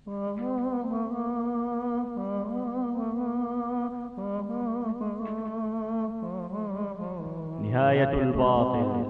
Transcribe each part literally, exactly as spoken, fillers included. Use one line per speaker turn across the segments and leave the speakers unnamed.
نهاية الباطل.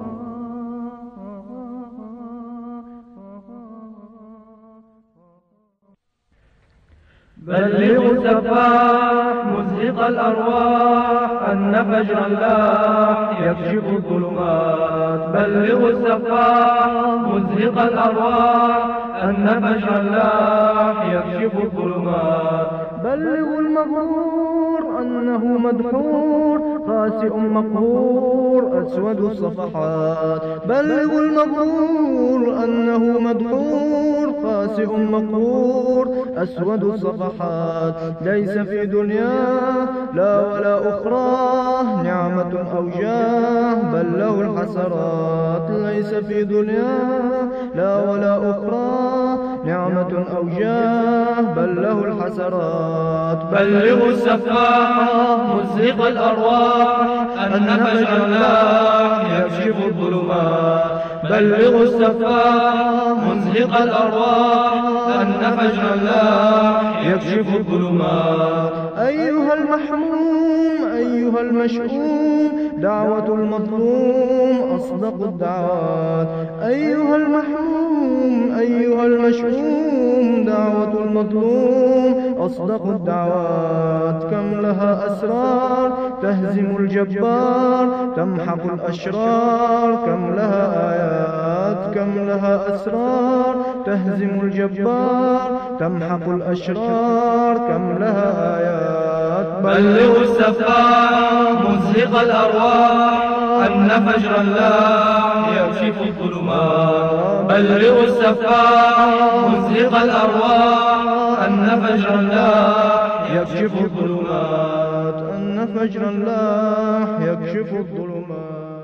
بلغوا السفاح مزهق الأرواح أن فجر اللاح يكشف الظلمات. بلغوا السفاح مزهق الأرواح أن فجر اللاح يكشف الظلمات.
بلغوا المغرور أنه مدحور خاسئ مقهور أسود الصفحات. بلغوا المغرور أنه مدحور خاسئ مقهور أسود الصفحات. ليس في دنياه لا ولا أخراه نعمة أو جاه بل له الحسرات. ليس في دنياه لا ولا أخراه نعمة أو جاه بل له الحسرات.
بلغوا السفاح مزهق الأرواح أن فجر اللاح يكشف الظلمات. بلغوا السفاح مزهق الأرواح أن فجر اللاح يكشف الظلمات.
أيها المحموم أيها المشؤوم دعوة المظلوم أصدق الدعوات. أيها المحموم أيها المشؤوم دعوة المظلوم أصدق الدعوات. كم لها أسرار تهزم الجبار تمحق الأشرار. كم لها آيات كم لها أسرار تهزم الجبار تمحق الأشرار. كم لها آيات.
بلغوا السفاح مزهق الأرواح أن فجر اللاح يكشف الظلمات. بلغوا السفاح مزهق الأرواح أن فجر اللاح يكشف الظلمات.
أن فجر اللاح يكشف الظلمات.